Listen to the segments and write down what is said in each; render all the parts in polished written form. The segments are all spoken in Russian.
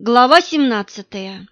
Глава 17.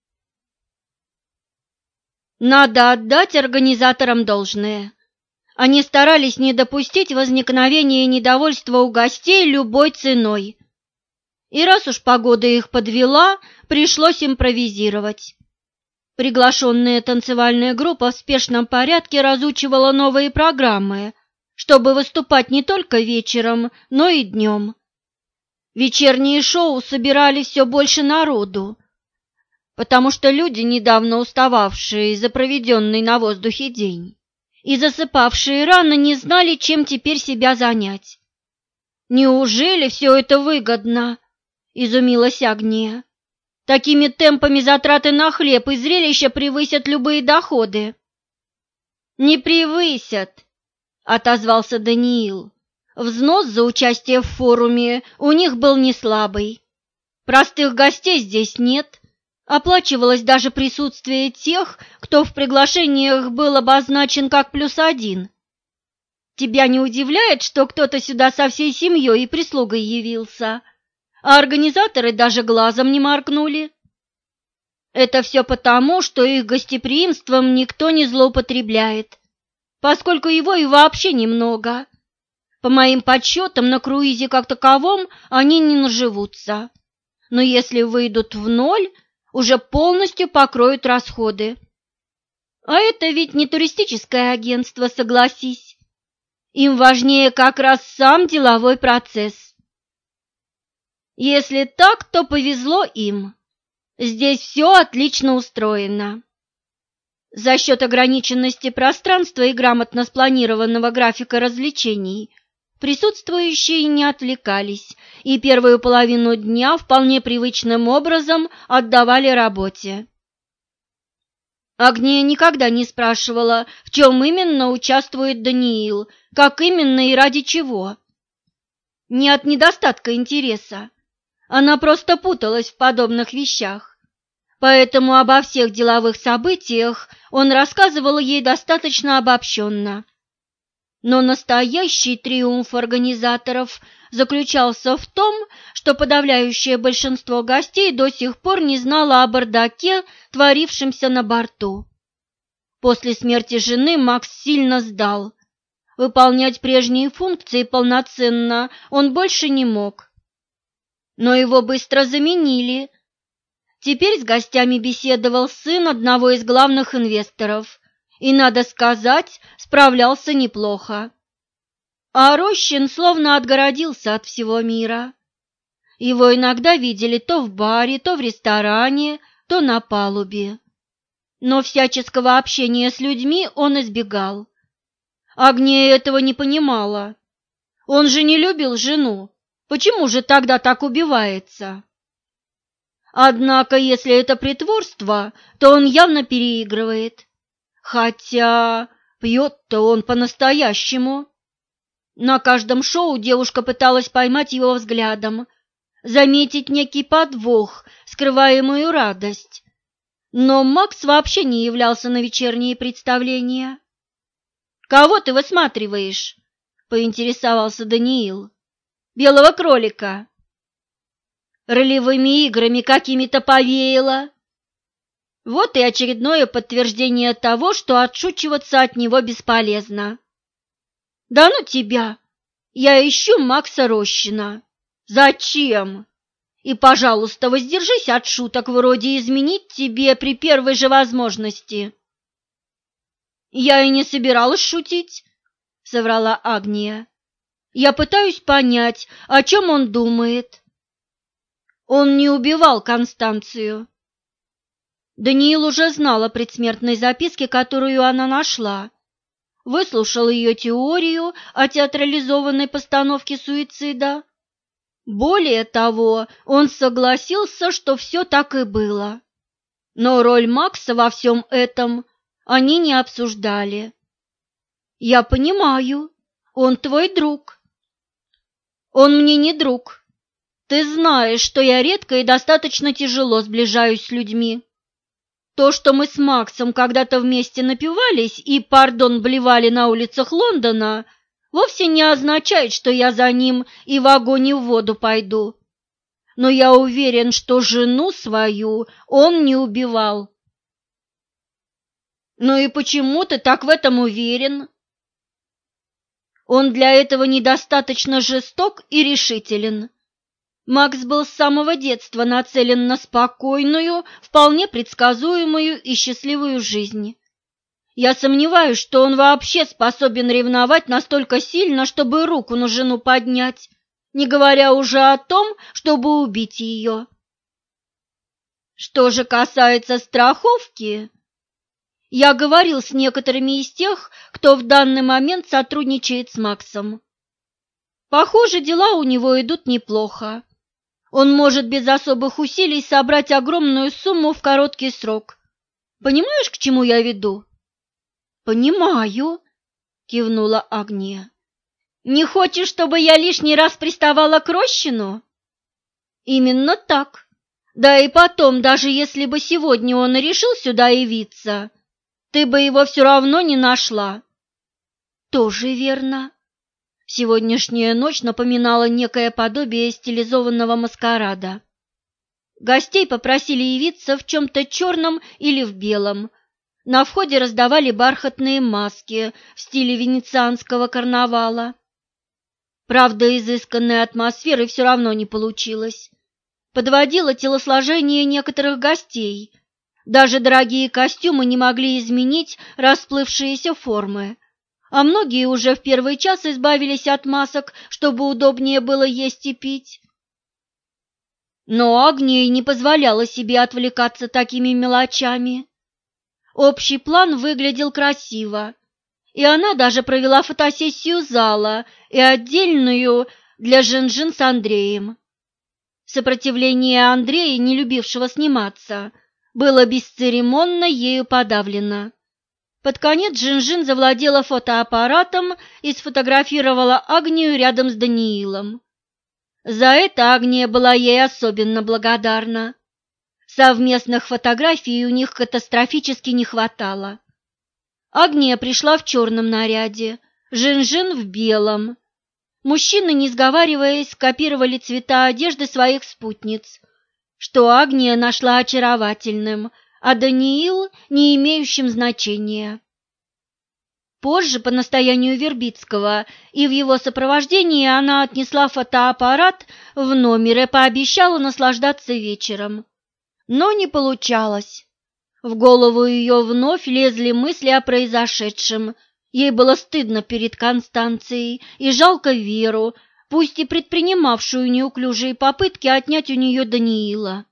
Надо отдать организаторам должное. Они старались не допустить возникновения недовольства у гостей любой ценой. И раз уж погода их подвела, пришлось импровизировать. Приглашенная танцевальная группа в спешном порядке разучивала новые программы, чтобы выступать не только вечером, но и днем. Вечерние шоу собирали все больше народу, потому что люди, недавно устававшие за проведенный на воздухе день и засыпавшие рано, не знали, чем теперь себя занять. «Неужели все это выгодно?» – изумилась Агния. «Такими темпами затраты на хлеб и зрелища превысят любые доходы». «Не превысят», – отозвался Даниил. Взнос за участие в форуме у них был не слабый. Простых гостей здесь нет. Оплачивалось даже присутствие тех, кто в приглашениях был обозначен как +1. Тебя не удивляет, что кто-то сюда со всей семьей и прислугой явился, а организаторы даже глазом не моргнули? Это все потому, что их гостеприимством никто не злоупотребляет, поскольку его и вообще немного. По моим подсчетам, на круизе как таковом они не наживутся. Но если выйдут в ноль, уже полностью покроют расходы. А это ведь не туристическое агентство, согласись. Им важнее как раз сам деловой процесс. Если так, то повезло им. Здесь все отлично устроено. За счет ограниченности пространства и грамотно спланированного графика развлечений присутствующие не отвлекались и первую половину дня вполне привычным образом отдавали работе. Агния никогда не спрашивала, в чем именно участвует Даниил, как именно и ради чего. Не от недостатка интереса. Она просто путалась в подобных вещах. Поэтому обо всех деловых событиях он рассказывал ей достаточно обобщенно. Но настоящий триумф организаторов заключался в том, что подавляющее большинство гостей до сих пор не знало о бардаке, творившемся на борту. После смерти жены Макс сильно сдал. Выполнять прежние функции полноценно он больше не мог. Но его быстро заменили. Теперь с гостями беседовал сын одного из главных инвесторов. И, надо сказать, справлялся неплохо. А Рощин словно отгородился от всего мира. Его иногда видели то в баре, то в ресторане, то на палубе. Но всяческого общения с людьми он избегал. Агния этого не понимала. Он же не любил жену. Почему же тогда так убивается? Однако, если это притворство, то он явно переигрывает. Хотя пьет-то он по-настоящему. На каждом шоу девушка пыталась поймать его взглядом, заметить некий подвох, скрываемую радость. Но Макс вообще не являлся на вечерние представления. «Кого ты высматриваешь?» – поинтересовался Даниил. «Белого кролика». «Ролевыми играми какими-то повеяло». Вот и очередное подтверждение того, что отшучиваться от него бесполезно. «Да ну тебя! Я ищу Макса Рощина». «Зачем? И, пожалуйста, воздержись от шуток вроде «изменить тебе при первой же возможности». «Я и не собиралась шутить», — соврала Агния. «Я пытаюсь понять, о чем он думает». «Он не убивал Констанцию». Даниил уже знал о предсмертной записке, которую она нашла. Выслушал ее теорию о театрализованной постановке суицида. Более того, он согласился, что все так и было. Но роль Макса во всем этом они не обсуждали. «Я понимаю, он твой друг». «Он мне не друг. Ты знаешь, что я редко и достаточно тяжело сближаюсь с людьми. То, что мы с Максом когда-то вместе напивались и, блевали на улицах Лондона, вовсе не означает, что я за ним и в огонь и в воду пойду. но я уверен, что жену свою он не убивал». «Ну и почему ты так в этом уверен?» «Он для этого недостаточно жесток и решителен. Макс был с самого детства нацелен на спокойную, вполне предсказуемую и счастливую жизнь. Я сомневаюсь, что он вообще способен ревновать настолько сильно, чтобы руку на жену поднять, не говоря уже о том, чтобы убить ее. Что же касается страховки, я говорил с некоторыми из тех, кто в данный момент сотрудничает с Максом. Похоже, дела у него идут неплохо. Он может без особых усилий собрать огромную сумму в короткий срок. Понимаешь, к чему я веду?» «Понимаю», — кивнула Агния. «Не хочешь, чтобы я лишний раз приставала к Рощину?» «Именно так. Да и потом, даже если бы сегодня он и решил сюда явиться, ты бы его все равно не нашла». «Тоже верно». Сегодняшняя ночь напоминала некое подобие стилизованного маскарада. Гостей попросили явиться в чем-то черном или в белом. На входе раздавали бархатные маски в стиле венецианского карнавала. Правда, изысканной атмосферы все равно не получилось. Подводило телосложение некоторых гостей. Даже дорогие костюмы не могли изменить расплывшиеся формы. А многие уже в первый час избавились от масок, чтобы удобнее было есть и пить. Но Агния не позволяла себе отвлекаться такими мелочами. Общий план выглядел красиво, и она даже провела фотосессию зала и отдельную для Жин-Жин с Андреем. Сопротивление Андрея, не любившего сниматься, было бесцеремонно ею подавлено. Под конец Жин-Жин завладела фотоаппаратом и сфотографировала Агнию рядом с Даниилом. За это Агния была ей особенно благодарна. Совместных фотографий у них катастрофически не хватало. Агния пришла в черном наряде, Жин-Жин в белом. Мужчины, не сговариваясь, копировали цвета одежды своих спутниц, что Агния нашла очаровательным, а Даниил – не имеющим значения. Позже, по настоянию Вербицкого и в его сопровождении, она отнесла фотоаппарат в номер и пообещала наслаждаться вечером. Но не получалось. В голову ее вновь лезли мысли о произошедшем. Ей было стыдно перед Констанцией и жалко Веру, пусть и предпринимавшую неуклюжие попытки отнять у нее Даниила.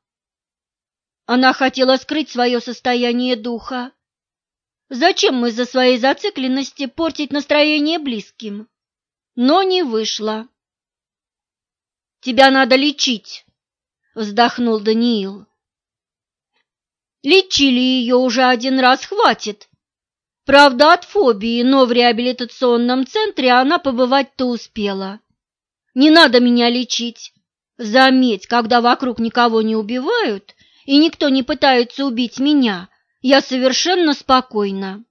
Она хотела скрыть свое состояние духа. Зачем из-за своей зацикленности портить настроение близким? Но не вышло. «Тебя надо лечить», — вздохнул Даниил. «Лечили ее уже один раз, хватит. Правда, от фобии, но в реабилитационном центре она побывать-то успела. Не надо меня лечить. Заметь, когда вокруг никого не убивают и никто не пытается убить меня, я совершенно спокойна».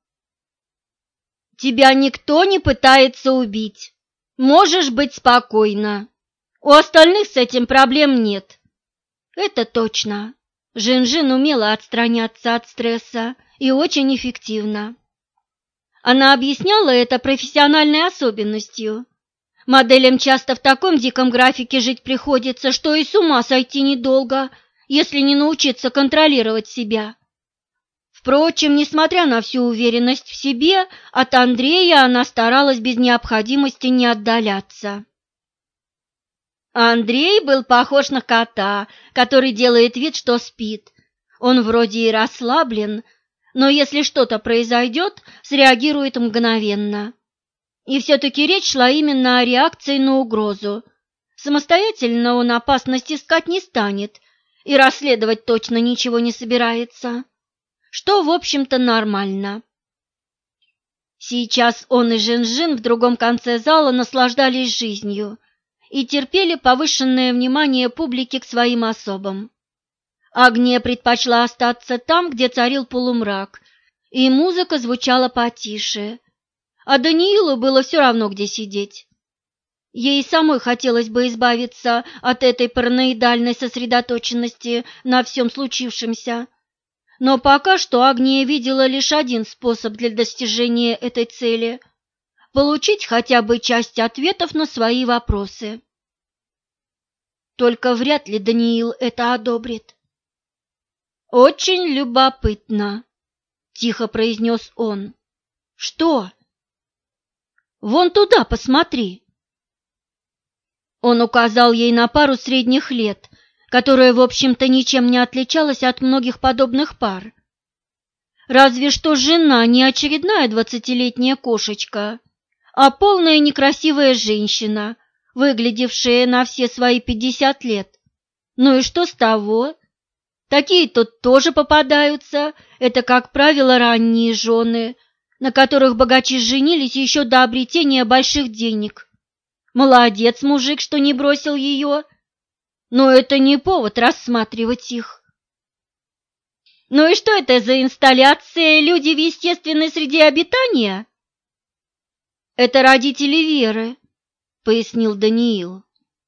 «Тебя никто не пытается убить. Можешь быть спокойна. У остальных с этим проблем нет». «Это точно». Жин-Жин умела отстраняться от стресса и очень эффективно. Она объясняла это профессиональной особенностью. Моделям часто в таком диком графике жить приходится, что и с ума сойти недолго, если не научиться контролировать себя. Впрочем, несмотря на всю уверенность в себе, от Андрея она старалась без необходимости не отдаляться. Андрей был похож на кота, который делает вид, что спит. Он вроде и расслаблен, но если что-то произойдет, среагирует мгновенно. И все-таки речь шла именно о реакции на угрозу. Самостоятельно он опасность искать не станет и расследовать точно ничего не собирается, что, в общем-то, нормально. Сейчас он и Жин-Жин в другом конце зала наслаждались жизнью и терпели повышенное внимание публики к своим особам. Агния предпочла остаться там, где царил полумрак, и музыка звучала потише, а Даниилу было все равно, где сидеть. Ей самой хотелось бы избавиться от этой параноидальной сосредоточенности на всем случившемся. Но пока что Агния видела лишь один способ для достижения этой цели – получить хотя бы часть ответов на свои вопросы. Только вряд ли Даниил это одобрит. «Очень любопытно», – тихо произнес он. «Что?» «Вон туда посмотри». Он указал ей на пару средних лет, которая, в общем-то, ничем не отличалась от многих подобных пар. Разве что жена не очередная 20-летняя кошечка, а полная некрасивая женщина, выглядевшая на все свои 50 лет. Ну и что с того? Такие тут тоже попадаются, это, как правило, ранние жены, на которых богачи женились еще до обретения больших денег. Молодец мужик, что не бросил ее, но это не повод рассматривать их. Ну и что это за инсталляция «Люди в естественной среде обитания»? Это родители Веры, пояснил Даниил.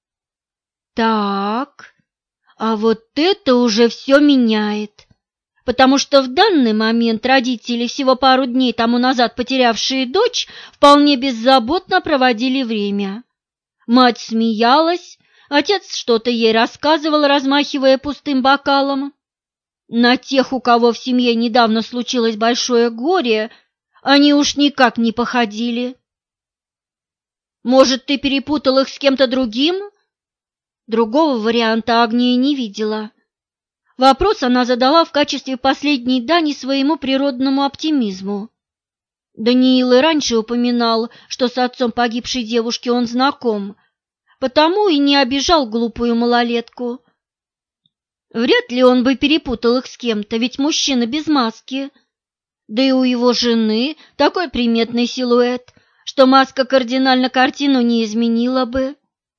Так, а вот это уже все меняет, потому что в данный момент родители, всего пару дней тому назад потерявшие дочь, вполне беззаботно проводили время. Мать смеялась, отец что-то ей рассказывал, размахивая пустым бокалом. На тех, у кого в семье недавно случилось большое горе, они уж никак не походили. Может, ты перепутал их с кем-то другим? Другого варианта Агния не видела. Вопрос она задала в качестве последней дани своему природному оптимизму. Даниил и раньше упоминал, что с отцом погибшей девушки он знаком, потому и не обижал глупую малолетку. Вряд ли он бы перепутал их с кем-то, ведь мужчина без маски. Да и у его жены такой приметный силуэт, что маска кардинально картину не изменила бы.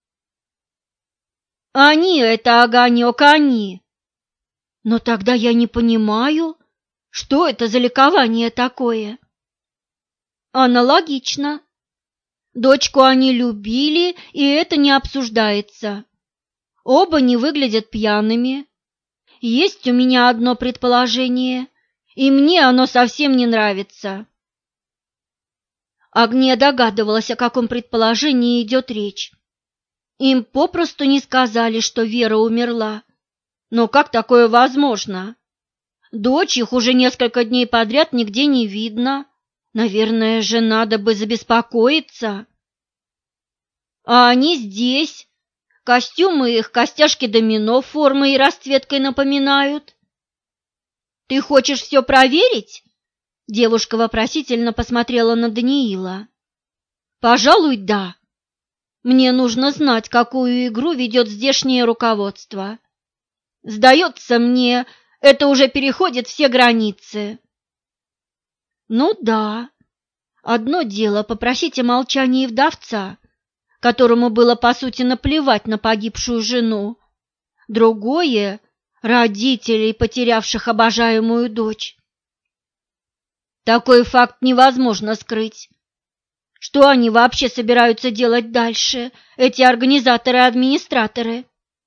Они — это огонек, они. Но тогда я не понимаю, что это за ликование такое. Аналогично. Дочку они любили, и это не обсуждается. Оба не выглядят пьяными. Есть у меня одно предположение, и мне оно совсем не нравится. Агния догадывалась, о каком предположении идет речь. Им попросту не сказали, что Вера умерла. Но как такое возможно? Дочь их уже несколько дней подряд нигде не видно. Наверное же, надо бы забеспокоиться. А они здесь. Костюмы их костяшки домино формой и расцветкой напоминают. Ты хочешь все проверить? Девушка вопросительно посмотрела на Даниила. Пожалуй, да. Мне нужно знать, какую игру ведет здешнее руководство. Сдается мне, это уже переходит все границы. Ну да, одно дело попросить о молчании вдовца, которому было по сути наплевать на погибшую жену. Другое — родителей, потерявших обожаемую дочь. Такой факт невозможно скрыть. Что они вообще собираются делать дальше, эти организаторы-администраторы?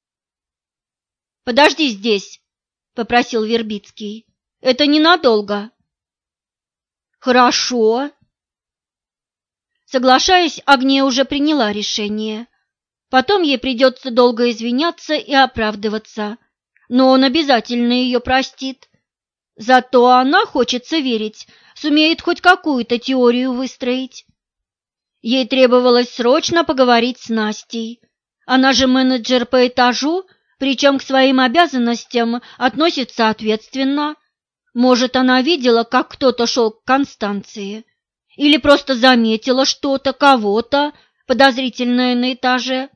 «Подожди здесь», — попросил Вербицкий. «Это ненадолго». «Хорошо». Соглашаясь, Агния уже приняла решение. Потом ей придется долго извиняться и оправдываться, но он обязательно ее простит. Зато она, хочется верить, сумеет хоть какую-то теорию выстроить. Ей требовалось срочно поговорить с Настей. Она же менеджер по этажу, причем к своим обязанностям относится ответственно. Может, она видела, как кто-то шел к Констанции, или просто заметила что-то, кого-то подозрительное на этаже.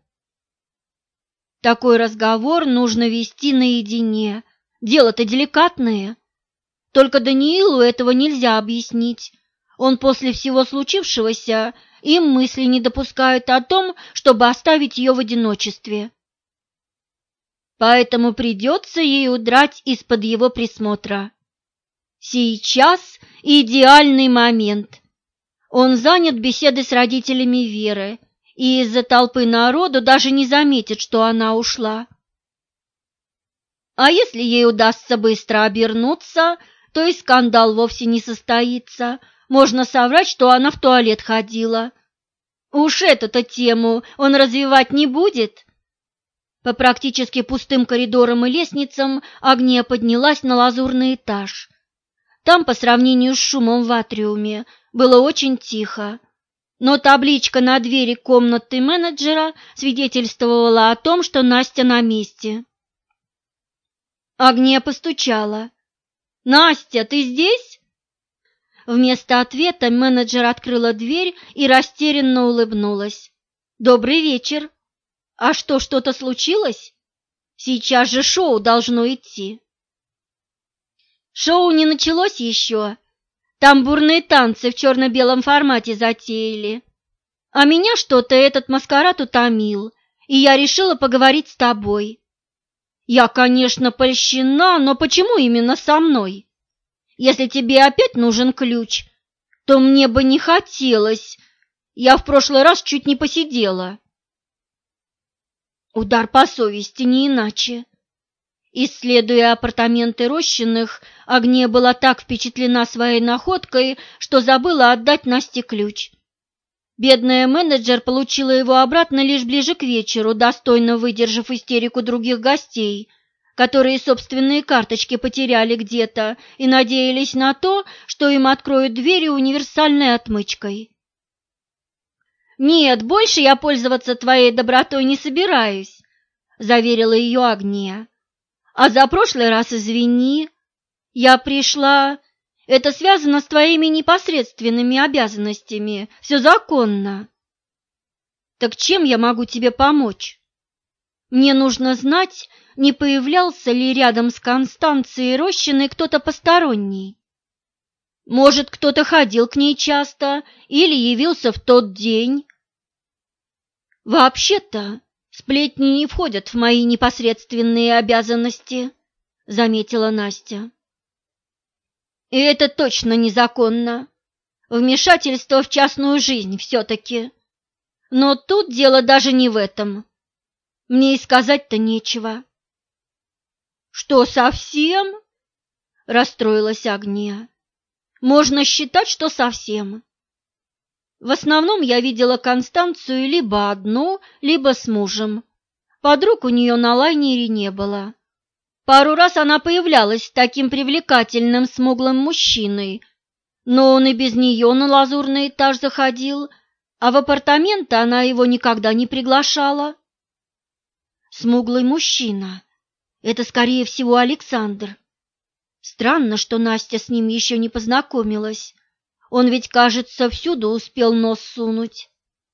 Такой разговор нужно вести наедине. Дело-то деликатное. Только Даниилу этого нельзя объяснить. Он после всего случившегося им мысли не допускает о том, чтобы оставить ее в одиночестве. Поэтому придется ей удрать из-под его присмотра. Сейчас идеальный момент. Он занят беседой с родителями Веры, и из-за толпы народу даже не заметит, что она ушла. А если ей удастся быстро обернуться, то и скандал вовсе не состоится. Можно соврать, что она в туалет ходила. Уж эту-то тему он развивать не будет. По практически пустым коридорам и лестницам Агния поднялась на лазурный этаж. Там, по сравнению с шумом в атриуме, было очень тихо. Но табличка на двери комнаты менеджера свидетельствовала о том, что Настя на месте. Агния постучала. «Настя, ты здесь?» Вместо ответа менеджер открыла дверь и растерянно улыбнулась. «Добрый вечер. А что-то случилось? Сейчас же шоу должно идти». «Шоу не началось еще. Там бурные танцы в черно-белом формате затеяли. А меня что-то этот маскарад утомил, и я решила поговорить с тобой. Я, конечно, польщена, но почему именно со мной? Если тебе опять нужен ключ, то мне бы не хотелось. Я в прошлый раз чуть не посидела». Удар по совести, не иначе. Исследуя апартаменты Рощиных, Агния была так впечатлена своей находкой, что забыла отдать Насте ключ. Бедная менеджер получила его обратно лишь ближе к вечеру, достойно выдержав истерику других гостей, которые собственные карточки потеряли где-то и надеялись на то, что им откроют двери универсальной отмычкой. «Нет, больше я пользоваться твоей добротой не собираюсь», — заверила ее Агния. «А за прошлый раз извини. Я пришла... Это связано с твоими непосредственными обязанностями. Все законно». «Так чем я могу тебе помочь? Мне нужно знать, не появлялся ли рядом с Констанцией Рощиной кто-то посторонний. Может, кто-то ходил к ней часто или явился в тот день?» «Вообще-то сплетни не входят в мои непосредственные обязанности», — заметила Настя. «И это точно незаконно. Вмешательство в частную жизнь все-таки. Но тут дело даже не в этом. Мне и сказать-то нечего». «Что, совсем?» — расстроилась Агния. «Можно считать, что совсем. В основном я видела Констанцию либо одну, либо с мужем. Подруг у нее на лайнере не было. Пару раз она появлялась с таким привлекательным смуглым мужчиной, но он и без нее на лазурный этаж заходил, а в апартаменты она его никогда не приглашала». «Смуглый мужчина. Это, скорее всего, Александр. Странно, что Настя с ним еще не познакомилась. Он ведь, кажется, всюду успел нос сунуть».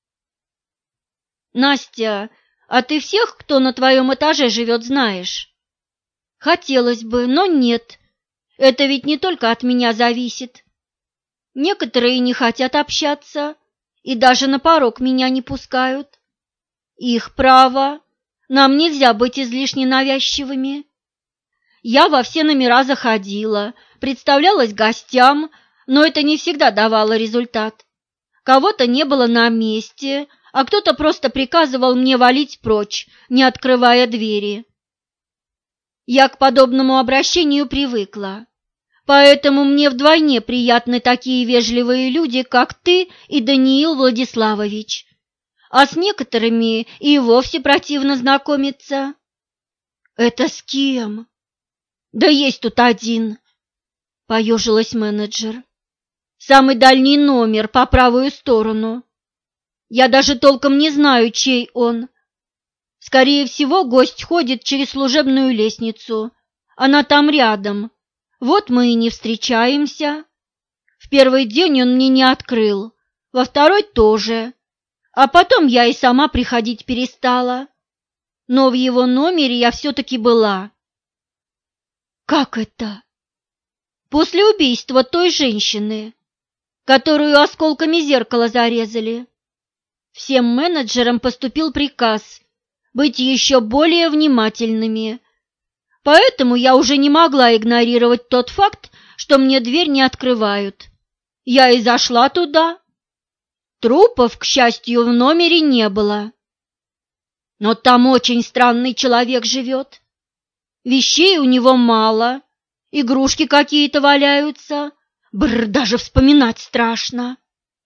«Настя, а ты всех, кто на твоем этаже живет, знаешь?» «Хотелось бы, но нет. Это ведь не только от меня зависит. Некоторые не хотят общаться и даже на порог меня не пускают. Их право. Нам нельзя быть излишне навязчивыми. Я во все номера заходила, представлялась гостям, но это не всегда давало результат. Кого-то не было на месте, а кто-то просто приказывал мне валить прочь, не открывая двери. Я к подобному обращению привыкла, поэтому мне вдвойне приятны такие вежливые люди, как ты и Даниил Владиславович. А с некоторыми и вовсе противно знакомиться». «Это с кем?» «Да есть тут один», — поежилась менеджер. «Самый дальний номер по правую сторону. Я даже толком не знаю, чей он. Скорее всего, гость ходит через служебную лестницу. Она там рядом. Вот мы и не встречаемся. В первый день он мне не открыл, во второй тоже. А потом я и сама приходить перестала. Но в его номере я все-таки была». «Как это?» «После убийства той женщины, которую осколками зеркала зарезали. Всем менеджерам поступил приказ быть еще более внимательными, поэтому я уже не могла игнорировать тот факт, что мне дверь не открывают. Я и зашла туда». Трупов, к счастью, в номере не было. Но там очень странный человек живет. Вещей у него мало, игрушки какие-то валяются. Даже вспоминать страшно.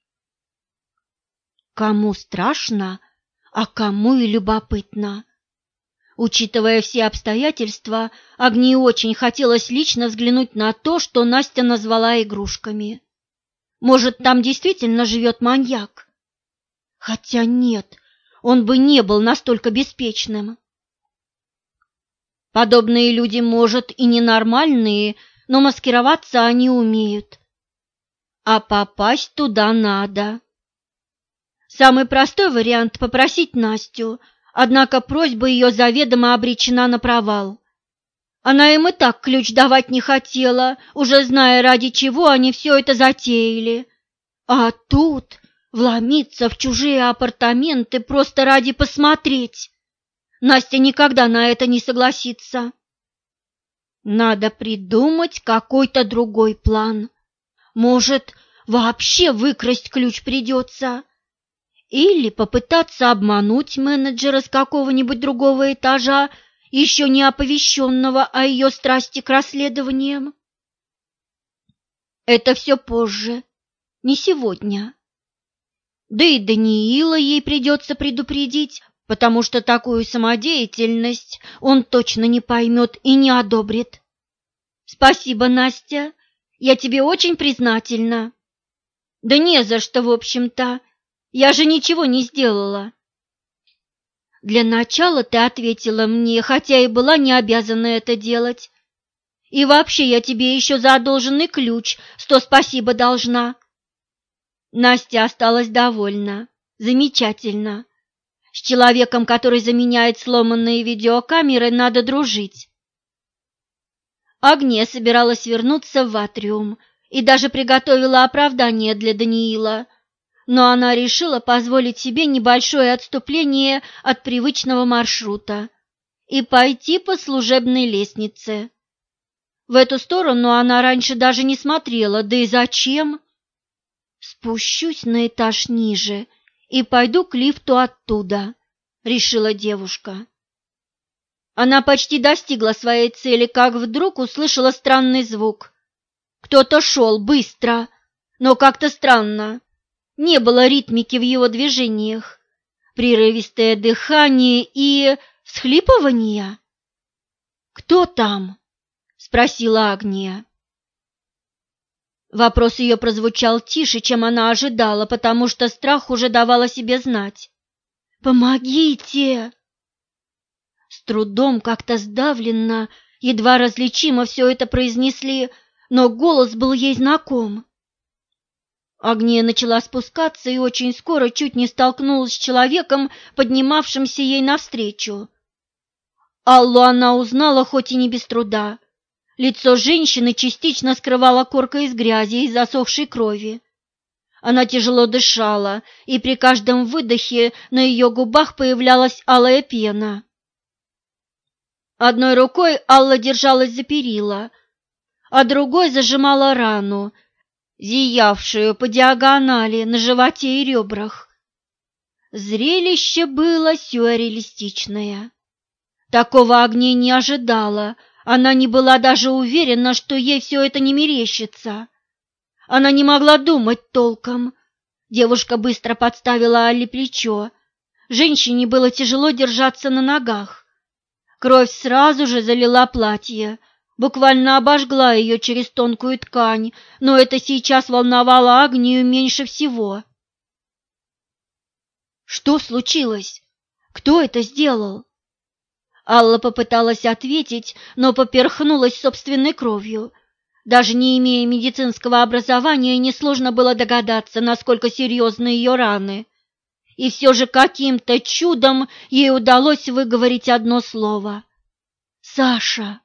Кому страшно, а кому и любопытно. Учитывая все обстоятельства, Агнии очень хотелось лично взглянуть на то, что Настя назвала игрушками. Может, там действительно живет маньяк? Хотя нет, он бы не был настолько беспечным. Подобные люди, может, и ненормальные, но маскироваться они умеют. А попасть туда надо. Самый простой вариант – попросить Настю, однако просьба ее заведомо обречена на провал. Она им и так ключ давать не хотела, уже зная, ради чего они все это затеяли. А тут вломиться в чужие апартаменты просто ради посмотреть. Настя никогда на это не согласится. Надо придумать какой-то другой план. Может, вообще выкрасть ключ придется. Или попытаться обмануть менеджера с какого-нибудь другого этажа, еще не оповещенного о ее страсти к расследованиям. Это все позже, не сегодня. Да и Даниила ей придется предупредить, потому что такую самодеятельность он точно не поймет и не одобрит. Спасибо, Настя, я тебе очень признательна. Да не за что, в общем-то, я же ничего не сделала. Для начала ты ответила мне, хотя и была не обязана это делать. И вообще я тебе еще за одолженный ключ 100 спасибо должна. Настя осталась довольна. Замечательно. С человеком, который заменяет сломанные видеокамеры, надо дружить. Агния собиралась вернуться в Атриум и даже приготовила оправдание для Даниила, но она решила позволить себе небольшое отступление от привычного маршрута и пойти по служебной лестнице. В эту сторону она раньше даже не смотрела, да и зачем? Спущусь на этаж ниже и пойду к лифту оттуда, решила девушка. Она почти достигла своей цели, как вдруг услышала странный звук. Кто-то шел быстро, но как-то странно. Не было ритмики в его движениях, прерывистое дыхание и всхлипывание. «Кто там?» — спросила Агния. Вопрос ее прозвучал тише, чем она ожидала, потому что страх уже давал о себе знать. «Помогите!» С трудом, как-то сдавленно, едва различимо все это произнесли, но голос был ей знаком. Агния начала спускаться и очень скоро чуть не столкнулась с человеком, поднимавшимся ей навстречу. Аллу она узнала, хоть и не без труда. Лицо женщины частично скрывала корка из грязи и засохшей крови. Она тяжело дышала, и при каждом выдохе на ее губах появлялась алая пена. Одной рукой Алла держалась за перила, а другой зажимала рану, зиявшую по диагонали на животе и ребрах. Зрелище было сюрреалистичное. Такого Агния не ожидала, она не была даже уверена, что ей все это не мерещится. Она не могла думать толком. Девушка быстро подставила Алле плечо. Женщине было тяжело держаться на ногах. Кровь сразу же залила платье, буквально обожгла ее через тонкую ткань, но это сейчас волновало Агнию меньше всего. Что случилось? Кто это сделал? Алла попыталась ответить, но поперхнулась собственной кровью. Даже не имея медицинского образования, несложно было догадаться, насколько серьезны ее раны. И все же каким-то чудом ей удалось выговорить одно слово. «Саша».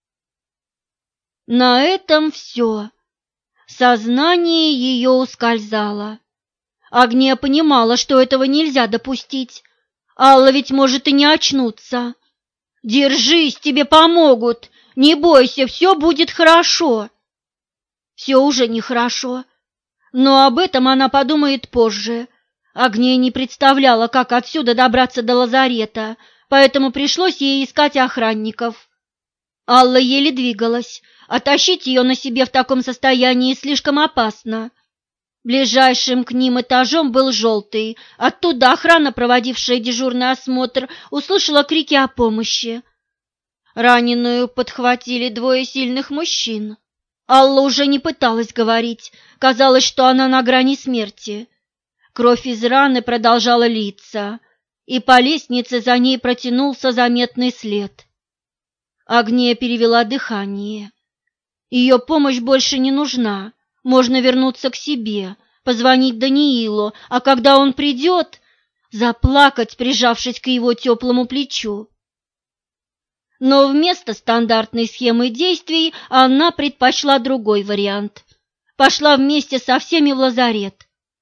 На этом все. Сознание ее ускользало. Агния понимала, что этого нельзя допустить. Алла ведь может и не очнуться. «Держись, тебе помогут! Не бойся, все будет хорошо!» Все уже нехорошо. Но об этом она подумает позже. Агния не представляла, как отсюда добраться до лазарета, поэтому пришлось ей искать охранников. Алла еле двигалась, а тащить ее на себе в таком состоянии слишком опасно. Ближайшим к ним этажом был желтый. Оттуда охрана, проводившая дежурный осмотр, услышала крики о помощи. Раненую подхватили двое сильных мужчин. Алла уже не пыталась говорить, казалось, что она на грани смерти. Кровь из раны продолжала литься, и по лестнице за ней протянулся заметный след. Агния перевела дыхание. Ее помощь больше не нужна, можно вернуться к себе, позвонить Даниилу, а когда он придет, заплакать, прижавшись к его теплому плечу. Но вместо стандартной схемы действий она предпочла другой вариант. Пошла вместе со всеми в лазарет.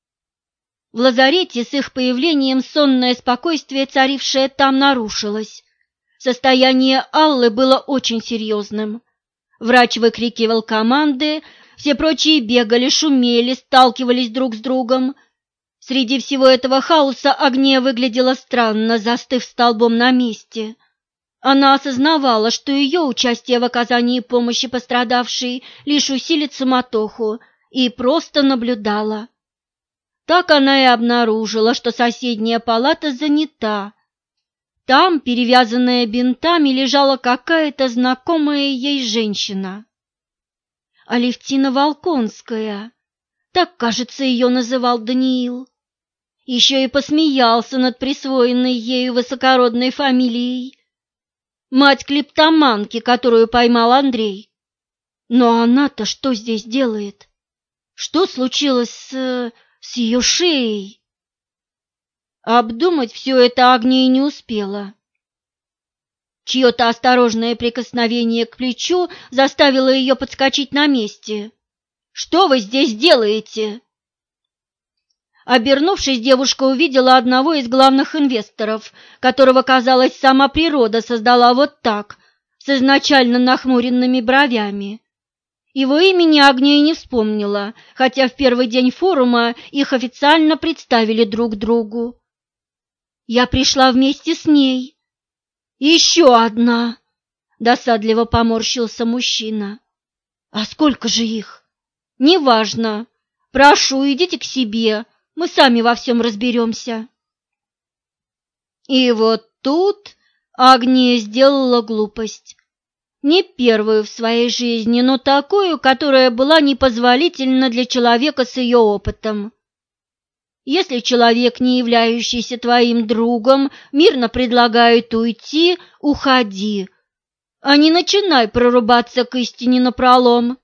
В лазарете с их появлением сонное спокойствие, царившее там, нарушилось. Состояние Аллы было очень серьезным. Врач выкрикивал команды, все прочие бегали, шумели, сталкивались друг с другом. Среди всего этого хаоса Агния выглядела странно, застыв столбом на месте. Она осознавала, что ее участие в оказании помощи пострадавшей лишь усилит суматоху, и просто наблюдала. Так она и обнаружила, что соседняя палата занята. Там, перевязанная бинтами, лежала какая-то знакомая ей женщина. Алевтина Волконская, так, кажется, ее называл Даниил. Еще и посмеялся над присвоенной ею высокородной фамилией. Мать клептоманки, которую поймал Андрей. Но она-то что здесь делает? Что случилось с ее шеей? Обдумать все это Агния не успела. Чье-то осторожное прикосновение к плечу заставило ее подскочить на месте. «Что вы здесь делаете?» Обернувшись, девушка увидела одного из главных инвесторов, которого, казалось, сама природа создала вот так, с изначально нахмуренными бровями. Его имени Агния не вспомнила, хотя в первый день форума их официально представили друг другу. «Я пришла вместе с ней». «Еще одна!» – досадливо поморщился мужчина. «А сколько же их?» «Неважно. Прошу, идите к себе, мы сами во всем разберемся». И вот тут Агния сделала глупость. Не первую в своей жизни, но такую, которая была непозволительна для человека с ее опытом. Если человек, не являющийся твоим другом, мирно предлагает уйти, уходи, а не начинай прорубаться к истине напролом.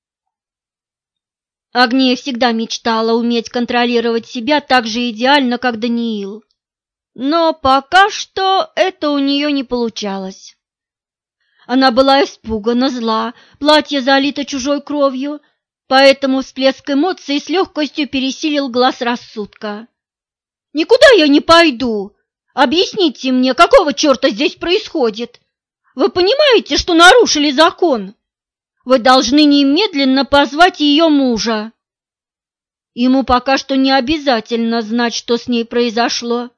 Агния всегда мечтала уметь контролировать себя так же идеально, как Даниил. Но пока что это у нее не получалось. Она была испугана, зла, платье залито чужой кровью, поэтому всплеск эмоций с легкостью пересилил глаз рассудка. «Никуда я не пойду! Объясните мне, какого черта здесь происходит? Вы понимаете, что нарушили закон? Вы должны немедленно позвать ее мужа. Ему пока что не обязательно знать, что с ней произошло».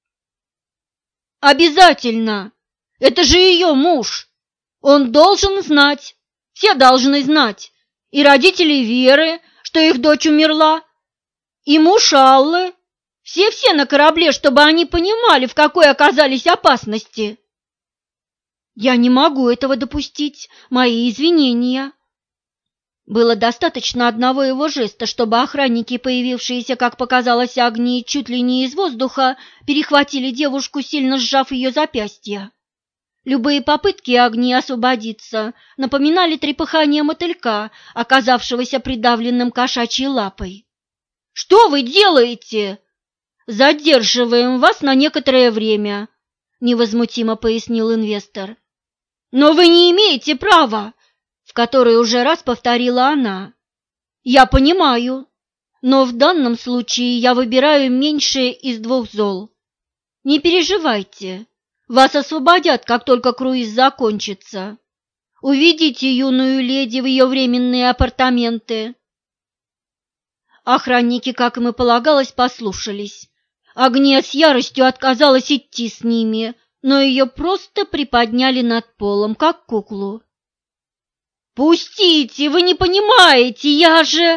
«Обязательно! Это же ее муж! Он должен знать, все должны знать. И родители Веры, что их дочь умерла, и муж Аллы, все на корабле, чтобы они понимали, в какой оказались опасности». «Я не могу этого допустить, мои извинения». Было достаточно одного его жеста, чтобы охранники, появившиеся, как показалось Агнии, чуть ли не из воздуха, перехватили девушку, сильно сжав ее запястья. Любые попытки Агнии освободиться напоминали трепыхание мотылька, оказавшегося придавленным кошачьей лапой. «Что вы делаете?» «Задерживаем вас на некоторое время», — невозмутимо пояснил инвестор. «Но вы не имеете права», — в который уже раз повторила она. «Я понимаю, но в данном случае я выбираю меньшее из двух зол. Не переживайте. Вас освободят, как только круиз закончится. Уведите юную леди в ее временные апартаменты». Охранники, как им и полагалось, послушались. Агния с яростью отказалась идти с ними, но ее просто приподняли над полом, как куклу. «Пустите, вы не понимаете, я же...»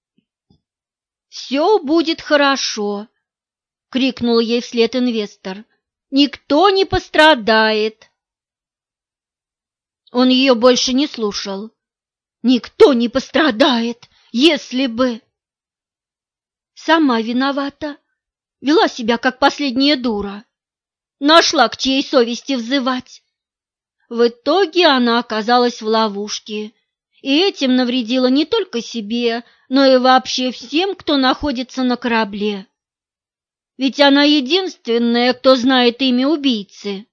«Все будет хорошо», — крикнул ей вслед инвестор. «Никто не пострадает». Он ее больше не слушал. «Никто не пострадает, если бы...» Сама виновата. Вела себя, как последняя дура. Нашла, к чьей совести взывать. В итоге она оказалась в ловушке, и этим навредила не только себе, но и вообще всем, кто находится на корабле. Ведь она единственная, кто знает имя убийцы.